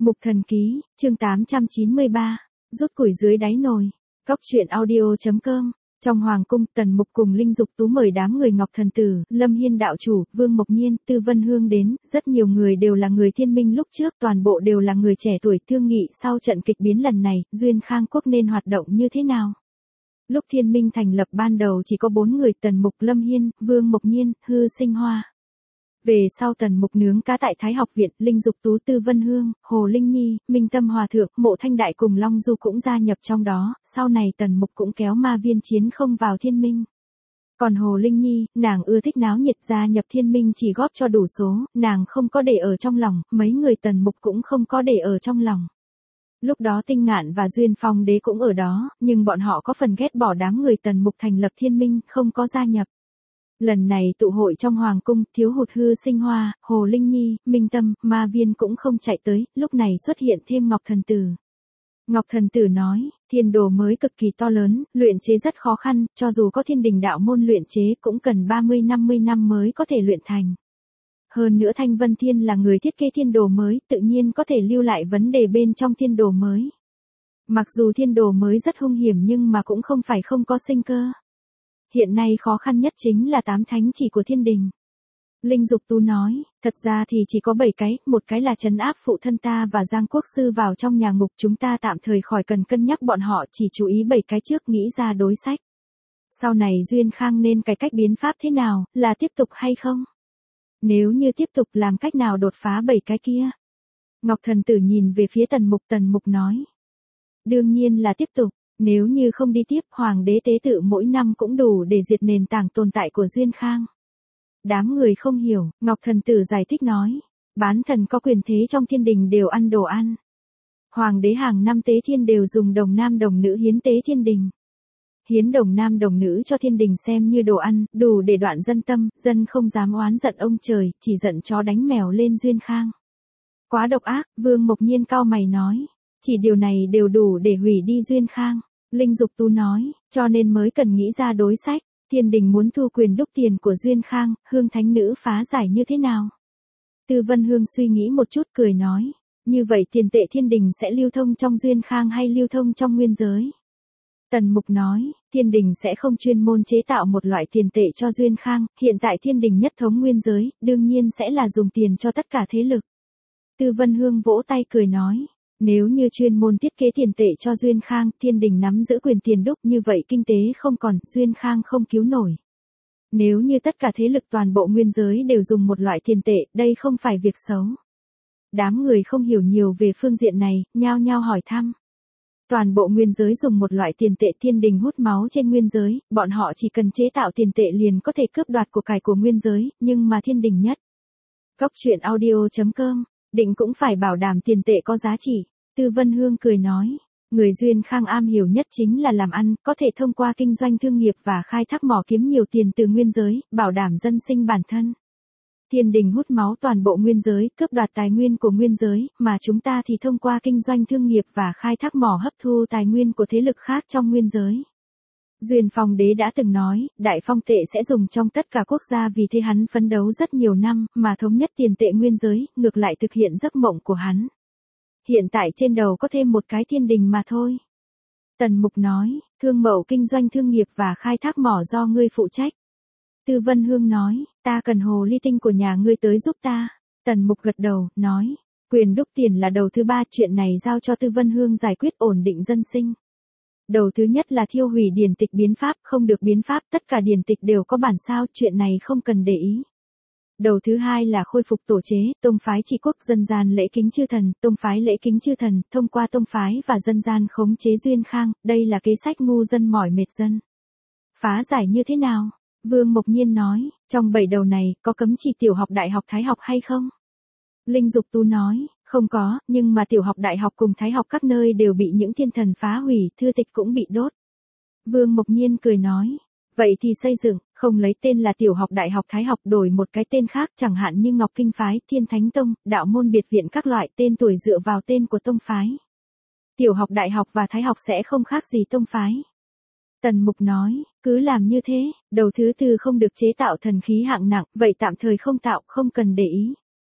Mục Thần Ký, chương 893, rút củi dưới đáy nồi. Cóc truyện audio.com. Trong hoàng cung, Tần Mục cùng Linh Dục Tú mời đám người Ngọc Thần Tử, Lâm Hiên đạo chủ, Vương Mộc Nhiên, Tư Vân Hương đến, rất nhiều người đều là người Thiên Minh lúc trước, toàn bộ đều là người trẻ tuổi thương nghị sau trận kịch biến lần này, Duyên Khang Quốc nên hoạt động như thế nào. Lúc Thiên Minh thành lập ban đầu chỉ có 4 người Tần Mục, Lâm Hiên, Vương Mộc Nhiên, Hư Sinh Hoa. Về sau Tần Mục nướng cá tại Thái Học Viện, Linh Dục Tú, Tư Vân Hương, Hồ Linh Nhi, Minh Tâm Hòa Thượng, Mộ Thanh Đại cùng Long Du cũng gia nhập trong đó, sau này Tần Mục cũng kéo Ma Viên Chiến không vào Thiên Minh. Còn Hồ Linh Nhi, nàng ưa thích náo nhiệt, gia nhập Thiên Minh chỉ góp cho đủ số, nàng không có để ở trong lòng, mấy người Tần Mục cũng không có để ở trong lòng. Lúc đó Tinh Ngạn và Duyên Phong Đế cũng ở đó, nhưng bọn họ có phần ghét bỏ đám người Tần Mục thành lập Thiên Minh, không có gia nhập. Lần này tụ hội trong hoàng cung, thiếu hụt Hư Sinh Hoa, Hồ Linh Nhi, Minh Tâm, Ma Viên cũng không chạy tới, lúc này xuất hiện thêm Ngọc Thần Tử. Ngọc Thần Tử nói, thiên đồ mới cực kỳ to lớn, luyện chế rất khó khăn, cho dù có thiên đình đạo môn luyện chế cũng cần 30-50 năm mới có thể luyện thành. Hơn nữa Thanh Vân Thiên là người thiết kế thiên đồ mới, tự nhiên có thể lưu lại vấn đề bên trong thiên đồ mới. Mặc dù thiên đồ mới rất hung hiểm nhưng mà cũng không phải không có sinh cơ. Hiện nay khó khăn nhất chính là 8 thánh chỉ của thiên đình. Linh Dục Tú nói, thật ra thì chỉ có 7 cái, một cái là trấn áp phụ thân ta và Giang Quốc Sư vào trong nhà ngục, chúng ta tạm thời khỏi cần cân nhắc bọn họ, chỉ chú ý 7 cái trước nghĩ ra đối sách. Sau này Duyên Khang nên cải cách biến pháp thế nào, là tiếp tục hay không? Nếu như tiếp tục làm cách nào đột phá 7 cái kia? Ngọc Thần Tử nhìn về phía Tần Mục nói. Đương nhiên là tiếp tục. Nếu như không đi tiếp, Hoàng đế tế tự mỗi năm cũng đủ để diệt nền tảng tồn tại của Duyên Khang. Đám người không hiểu, Ngọc Thần Tử giải thích nói, bán thần có quyền thế trong thiên đình đều ăn đồ ăn. Hoàng đế hàng năm tế thiên đều dùng đồng nam đồng nữ hiến tế thiên đình. Hiến đồng nam đồng nữ cho thiên đình xem như đồ ăn, đủ để đoạn dân tâm, dân không dám oán giận ông trời, chỉ giận chó đánh mèo lên Duyên Khang. Quá độc ác, Vương Mộc Nhiên cau mày nói, chỉ điều này đều đủ để hủy đi Duyên Khang. Linh Dục Tú nói, cho nên mới cần nghĩ ra đối sách, thiên đình muốn thu quyền đúc tiền của Duyên Khang, Hương Thánh Nữ phá giải như thế nào? Tư Vân Hương suy nghĩ một chút cười nói, như vậy tiền tệ thiên đình sẽ lưu thông trong Duyên Khang hay lưu thông trong nguyên giới? Tần Mục nói, thiên đình sẽ không chuyên môn chế tạo một loại tiền tệ cho Duyên Khang, hiện tại thiên đình nhất thống nguyên giới, đương nhiên sẽ là dùng tiền cho tất cả thế lực. Tư Vân Hương vỗ tay cười nói, nếu như chuyên môn thiết kế tiền tệ cho Duyên Khang, thiên đình nắm giữ quyền tiền đúc như vậy kinh tế không còn, Duyên Khang không cứu nổi. Nếu như tất cả thế lực toàn bộ nguyên giới đều dùng một loại tiền tệ, đây không phải việc xấu. Đám người không hiểu nhiều về phương diện này, nhao nhao hỏi thăm. Toàn bộ nguyên giới dùng một loại tiền tệ, thiên đình hút máu trên nguyên giới, bọn họ chỉ cần chế tạo tiền tệ liền có thể cướp đoạt của cải của nguyên giới, nhưng mà thiên đình nhất. Cóc truyện audio.com, định cũng phải bảo đảm tiền tệ có giá trị. Tư Vân Hương cười nói, người Duyên Khang am hiểu nhất chính là làm ăn, có thể thông qua kinh doanh thương nghiệp và khai thác mỏ kiếm nhiều tiền từ nguyên giới, bảo đảm dân sinh bản thân. Thiên đình hút máu toàn bộ nguyên giới, cướp đoạt tài nguyên của nguyên giới, mà chúng ta thì thông qua kinh doanh thương nghiệp và khai thác mỏ hấp thu tài nguyên của thế lực khác trong nguyên giới. Duyên Phong Đế đã từng nói, đại phong tệ sẽ dùng trong tất cả quốc gia, vì thế hắn phấn đấu rất nhiều năm, mà thống nhất tiền tệ nguyên giới, ngược lại thực hiện giấc mộng của hắn. Hiện tại trên đầu có thêm một cái thiên đình mà thôi. Tần Mục nói, thương mậu kinh doanh thương nghiệp và khai thác mỏ do ngươi phụ trách. Tư Vân Hương nói, ta cần hồ ly tinh của nhà ngươi tới giúp ta. Tần Mục gật đầu, nói, quyền đúc tiền là đầu thứ 3, chuyện này giao cho Tư Vân Hương giải quyết, ổn định dân sinh. Đầu thứ nhất là thiêu hủy điển tịch biến pháp, không được biến pháp, tất cả điển tịch đều có bản sao, chuyện này không cần để ý. Đầu thứ 2 là khôi phục tổ chế, tông phái trị quốc, dân gian lễ kính chư thần, tông phái lễ kính chư thần, thông qua tông phái và dân gian khống chế Duyên Khang, đây là kế sách ngu dân mỏi mệt dân. Phá giải như thế nào? Vương Mộc Nhiên nói, trong 7 đầu này, có cấm chỉ tiểu học đại học thái học hay không? Linh Dục Tú nói, không có, nhưng mà tiểu học đại học cùng thái học các nơi đều bị những thiên thần phá hủy, thư tịch cũng bị đốt. Vương Mộc Nhiên cười nói, vậy thì xây dựng, không lấy tên là tiểu học đại học thái học, đổi một cái tên khác, chẳng hạn như Ngọc Kinh Phái, Thiên Thánh Tông, đạo môn biệt viện các loại, tên tuổi dựa vào tên của tông phái. Tiểu học đại học và thái học sẽ không khác gì tông phái. Tần Mục nói, cứ làm như thế, đầu thứ 4 không được chế tạo thần khí hạng nặng, vậy tạm thời không tạo, không cần để ý.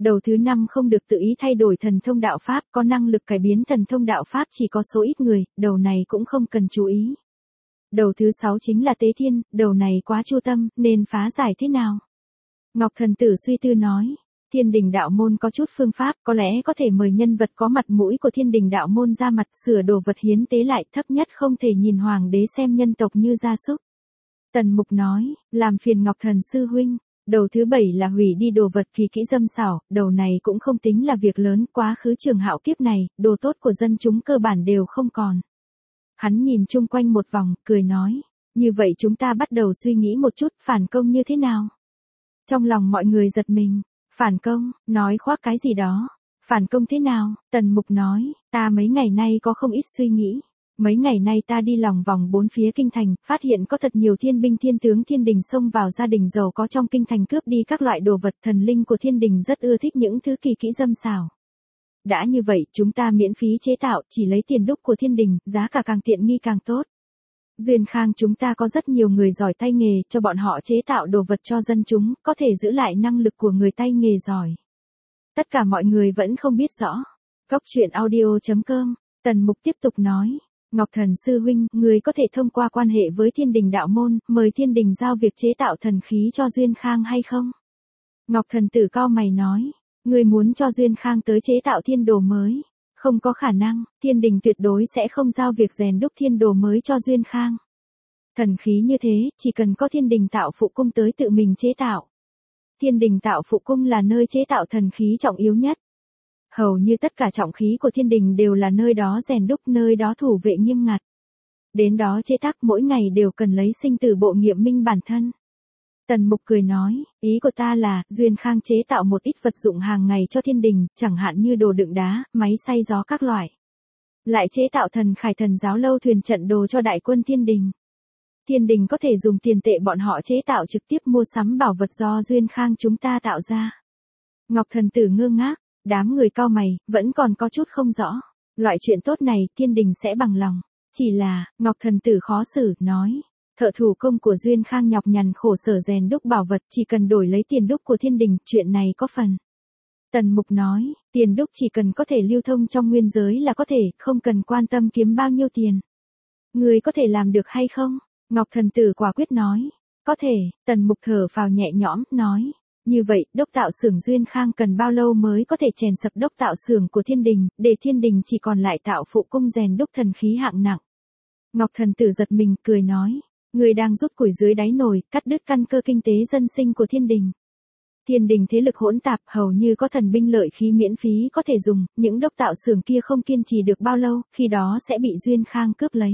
Đầu thứ 5 không được tự ý thay đổi thần thông đạo pháp, có năng lực cải biến thần thông đạo pháp chỉ có số ít người, đầu này cũng không cần chú ý. Đầu thứ 6 chính là Tế Thiên, đầu này quá chu tâm, nên phá giải thế nào? Ngọc Thần Tử suy tư nói, Thiên Đình đạo môn có chút phương pháp, có lẽ có thể mời nhân vật có mặt mũi của Thiên Đình đạo môn ra mặt sửa đồ vật hiến tế lại, thấp nhất không thể nhìn hoàng đế xem nhân tộc như gia súc. Tần Mục nói, làm phiền Ngọc Thần sư huynh. Đầu thứ 7 là hủy đi đồ vật kỳ kỹ dâm xảo, đầu này cũng không tính là việc lớn, quá khứ Trường Hạo kiếp này, đồ tốt của dân chúng cơ bản đều không còn. Hắn nhìn chung quanh một vòng, cười nói, như vậy chúng ta bắt đầu suy nghĩ một chút, phản công như thế nào? Trong lòng mọi người giật mình, phản công, nói khoác cái gì đó, phản công thế nào? Tần Mục nói, ta mấy ngày nay có không ít suy nghĩ. Mấy ngày nay ta đi lòng vòng bốn phía kinh thành, phát hiện có thật nhiều thiên binh thiên tướng thiên đình xông vào gia đình giàu có trong kinh thành cướp đi các loại đồ vật, thần linh của thiên đình rất ưa thích những thứ kỳ kỹ dâm xảo. Đã như vậy, chúng ta miễn phí chế tạo, chỉ lấy tiền đúc của thiên đình, giá cả càng tiện nghi càng tốt. Duyên Khang chúng ta có rất nhiều người giỏi tay nghề, cho bọn họ chế tạo đồ vật cho dân chúng, có thể giữ lại năng lực của người tay nghề giỏi. Tất cả mọi người vẫn không biết rõ. Góc truyện audio.com, Tần Mục tiếp tục nói. Ngọc Thần sư huynh, người có thể thông qua quan hệ với Thiên Đình đạo môn, mời Thiên Đình giao việc chế tạo thần khí cho Duyên Khang hay không? Ngọc Thần tử cau mày nói, người muốn cho Duyên Khang tới chế tạo thiên đồ mới. Không có khả năng, Thiên Đình tuyệt đối sẽ không giao việc rèn đúc thiên đồ mới cho Duyên Khang. Thần khí như thế, chỉ cần có Thiên Đình tạo phụ cung tới tự mình chế tạo. Thiên Đình tạo phụ cung là nơi chế tạo thần khí trọng yếu nhất. Hầu như tất cả trọng khí của thiên đình đều là nơi đó rèn đúc, nơi đó thủ vệ nghiêm ngặt. Đến đó chế tác mỗi ngày đều cần lấy sinh tử bộ nghiệm minh bản thân. Tần Mục cười nói, ý của ta là, Duyên Khang chế tạo một ít vật dụng hàng ngày cho thiên đình, chẳng hạn như đồ đựng đá, máy xay gió các loại. Lại chế tạo thần khải thần giáo lâu thuyền trận đồ cho đại quân thiên đình. Thiên đình có thể dùng tiền tệ bọn họ chế tạo trực tiếp mua sắm bảo vật do Duyên Khang chúng ta tạo ra. Ngọc Thần tử ngơ ngác. Đám người cau mày, vẫn còn có chút không rõ. Loại chuyện tốt này, thiên đình sẽ bằng lòng. Chỉ là, Ngọc Thần tử khó xử, nói. Thợ thủ công của Duyên Khang nhọc nhằn khổ sở rèn đúc bảo vật, chỉ cần đổi lấy tiền đúc của thiên đình, chuyện này có phần. Tần Mục nói, tiền đúc chỉ cần có thể lưu thông trong nguyên giới là có thể, không cần quan tâm kiếm bao nhiêu tiền. Người có thể làm được hay không? Ngọc Thần tử quả quyết nói. Có thể, Tần Mục thở phào nhẹ nhõm, nói. Như vậy, đốc tạo xưởng Duyên Khang cần bao lâu mới có thể chèn sập đốc tạo xưởng của thiên đình, để thiên đình chỉ còn lại tạo phụ cung rèn đúc thần khí hạng nặng. Ngọc Thần tử giật mình, cười nói, người đang rút củi dưới đáy nồi, cắt đứt căn cơ kinh tế dân sinh của thiên đình. Thiên đình thế lực hỗn tạp, hầu như có thần binh lợi khí miễn phí có thể dùng, những đốc tạo xưởng kia không kiên trì được bao lâu, khi đó sẽ bị Duyên Khang cướp lấy.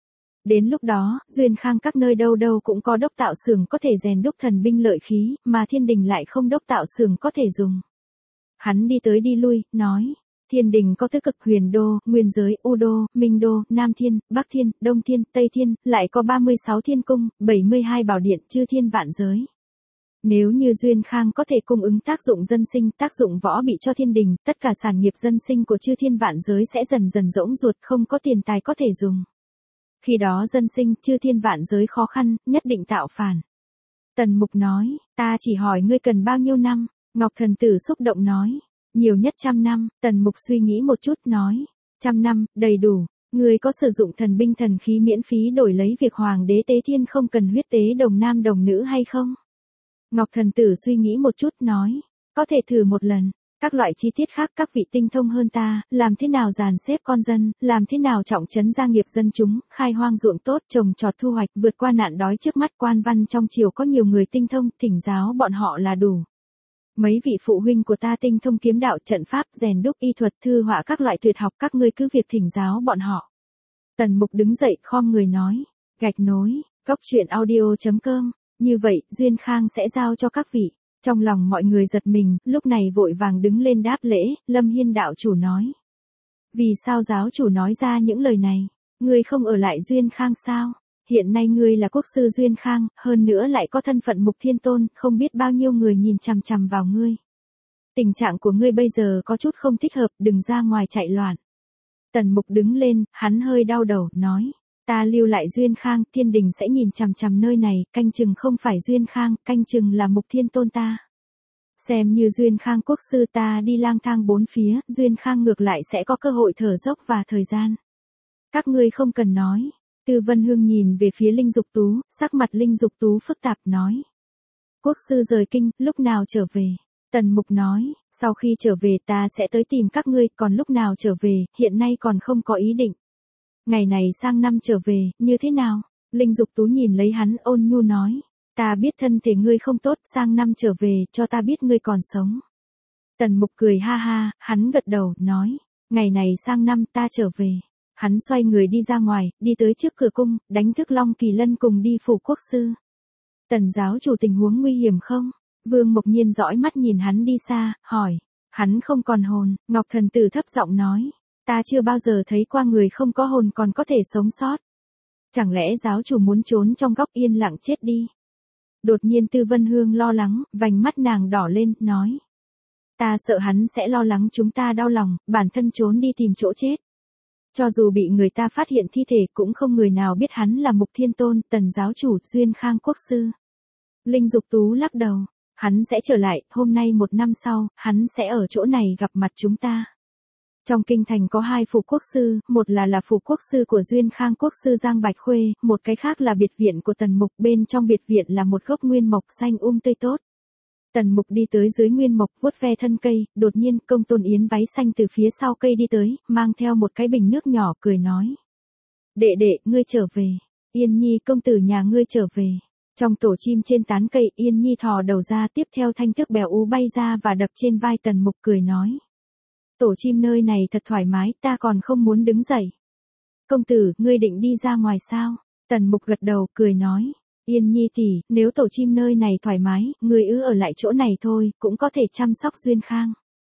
Đến lúc đó, Duyên Khang các nơi đâu đâu cũng có đốc tạo xưởng có thể rèn đúc thần binh lợi khí, mà thiên đình lại không đốc tạo xưởng có thể dùng. Hắn đi tới đi lui, nói, thiên đình có tứ cực huyền đô, nguyên giới, u đô, minh đô, nam thiên, bắc thiên, đông thiên, tây thiên, lại có 36 thiên cung, 72 bảo điện, chư thiên vạn giới. Nếu như Duyên Khang có thể cung ứng tác dụng dân sinh, tác dụng võ bị cho thiên đình, tất cả sản nghiệp dân sinh của chư thiên vạn giới sẽ dần dần rỗng ruột, không có tiền tài có thể dùng. Khi đó dân sinh, chư thiên vạn giới khó khăn, nhất định tạo phản. Tần Mục nói, ta chỉ hỏi ngươi cần bao nhiêu năm? Ngọc Thần tử xúc động nói, nhiều nhất 100 năm. Tần Mục suy nghĩ một chút nói, 100 năm, đầy đủ. Ngươi có sử dụng thần binh thần khí miễn phí đổi lấy việc hoàng đế tế thiên không cần huyết tế đồng nam đồng nữ hay không? Ngọc Thần tử suy nghĩ một chút nói, có thể thử một lần. Các loại chi tiết khác các vị tinh thông hơn ta, làm thế nào dàn xếp con dân, làm thế nào trọng trấn gia nghiệp dân chúng, khai hoang ruộng tốt, trồng trọt thu hoạch, vượt qua nạn đói trước mắt quan văn trong triều có nhiều người tinh thông, thỉnh giáo bọn họ là đủ. Mấy vị phụ huynh của ta tinh thông kiếm đạo trận pháp, rèn đúc y thuật, thư họa các loại tuyệt học, các ngươi cứ việc thỉnh giáo bọn họ. Tần Mục đứng dậy khom người nói, gạch nối, góc truyện audio.com, như vậy, Duyên Khang sẽ giao cho các vị. Trong lòng mọi người giật mình, lúc này vội vàng đứng lên đáp lễ, Lâm Hiên đạo chủ nói. Vì sao giáo chủ nói ra những lời này? Ngươi không ở lại Duyên Khang sao? Hiện nay ngươi là quốc sư Duyên Khang, hơn nữa lại có thân phận Mục Thiên Tôn, không biết bao nhiêu người nhìn chằm chằm vào ngươi. Tình trạng của ngươi bây giờ có chút không thích hợp, đừng ra ngoài chạy loạn. Tần Mục đứng lên, hắn hơi đau đầu, nói. Ta lưu lại Duyên Khang, thiên đình sẽ nhìn chằm chằm nơi này, canh chừng không phải Duyên Khang, canh chừng là Mục Thiên Tôn ta. Xem như Duyên Khang quốc sư ta đi lang thang bốn phía, Duyên Khang ngược lại sẽ có cơ hội thở dốc và thời gian. Các ngươi không cần nói. Tư Vân Hương nhìn về phía Linh Dục Tú, sắc mặt Linh Dục Tú phức tạp nói. Quốc sư rời kinh, lúc nào trở về? Tần Mục nói, sau khi trở về ta sẽ tới tìm các ngươi, còn lúc nào trở về, hiện nay còn không có ý định. Ngày này sang năm trở về, như thế nào? Linh Dục Tú nhìn lấy hắn ôn nhu nói. Ta biết thân thể ngươi không tốt, sang năm trở về, cho ta biết ngươi còn sống. Tần Mục cười ha ha, hắn gật đầu, nói. Ngày này sang năm ta trở về. Hắn xoay người đi ra ngoài, đi tới trước cửa cung, đánh thức Long Kỳ Lân cùng đi phủ quốc sư. Tần giáo chủ tình huống nguy hiểm không? Vương Mộc Nhiên dõi mắt nhìn hắn đi xa, hỏi. Hắn không còn hồn, Ngọc Thần Tử thấp giọng nói. Ta chưa bao giờ thấy qua người không có hồn còn có thể sống sót. Chẳng lẽ giáo chủ muốn trốn trong góc yên lặng chết đi? Đột nhiên Tư Vân Hương lo lắng, vành mắt nàng đỏ lên, nói. Ta sợ hắn sẽ lo lắng chúng ta đau lòng, bản thân trốn đi tìm chỗ chết. Cho dù bị người ta phát hiện thi thể cũng không người nào biết hắn là Mục Thiên Tôn, Tần giáo chủ, Duyên Khang quốc sư. Linh Dục Tú lắc đầu. Hắn sẽ trở lại, hôm nay 1 năm sau, hắn sẽ ở chỗ này gặp mặt chúng ta. Trong kinh thành có 2 phủ quốc sư, một là phủ quốc sư của Duyên Khang quốc sư Giang Bạch Khuê, một cái khác là biệt viện của Tần Mục, bên trong biệt viện là một gốc nguyên mộc xanh tươi tốt. Tần Mục đi tới dưới nguyên mộc vuốt ve thân cây, đột nhiên Công Tôn Yến váy xanh từ phía sau cây đi tới, mang theo một cái bình nước nhỏ cười nói. Đệ đệ, ngươi trở về. Yên Nhi công tử nhà ngươi trở về. Trong tổ chim trên tán cây Yên Nhi thò đầu ra tiếp theo thanh thước bèo ú bay ra và đập trên vai Tần Mục cười nói. Tổ chim nơi này thật thoải mái, ta còn không muốn đứng dậy. Công tử, ngươi định đi ra ngoài sao? Tần Mục gật đầu, cười nói. Yên Nhi tỷ, nếu tổ chim nơi này thoải mái, ngươi ở lại chỗ này thôi, cũng có thể chăm sóc Duyên Khang.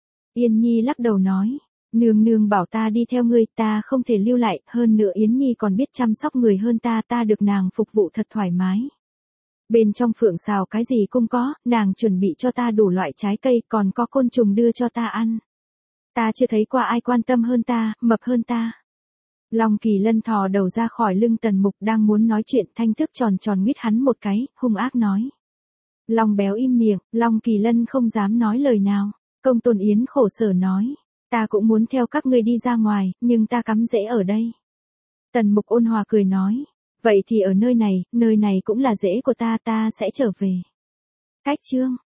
Yên Nhi lắc đầu nói. Nương nương bảo ta đi theo ngươi, ta không thể lưu lại, hơn nữa Yến Nhi còn biết chăm sóc người hơn ta được nàng phục vụ thật thoải mái. Bên trong phượng xào cái gì cũng có, nàng chuẩn bị cho ta đủ loại trái cây, còn có côn trùng đưa cho ta ăn. Ta chưa thấy qua ai quan tâm hơn ta, mập hơn ta. Long Kỳ Lân thò đầu ra khỏi lưng Tần Mục đang muốn nói chuyện, thanh thức tròn tròn nguyết hắn một cái, hung ác nói. Long béo im miệng, Long Kỳ Lân không dám nói lời nào. Công Tôn Yến khổ sở nói. Ta cũng muốn theo các ngươi đi ra ngoài, nhưng ta cắm rễ ở đây. Tần Mục ôn hòa cười nói. Vậy thì ở nơi này cũng là rễ của ta sẽ trở về. Cách chương.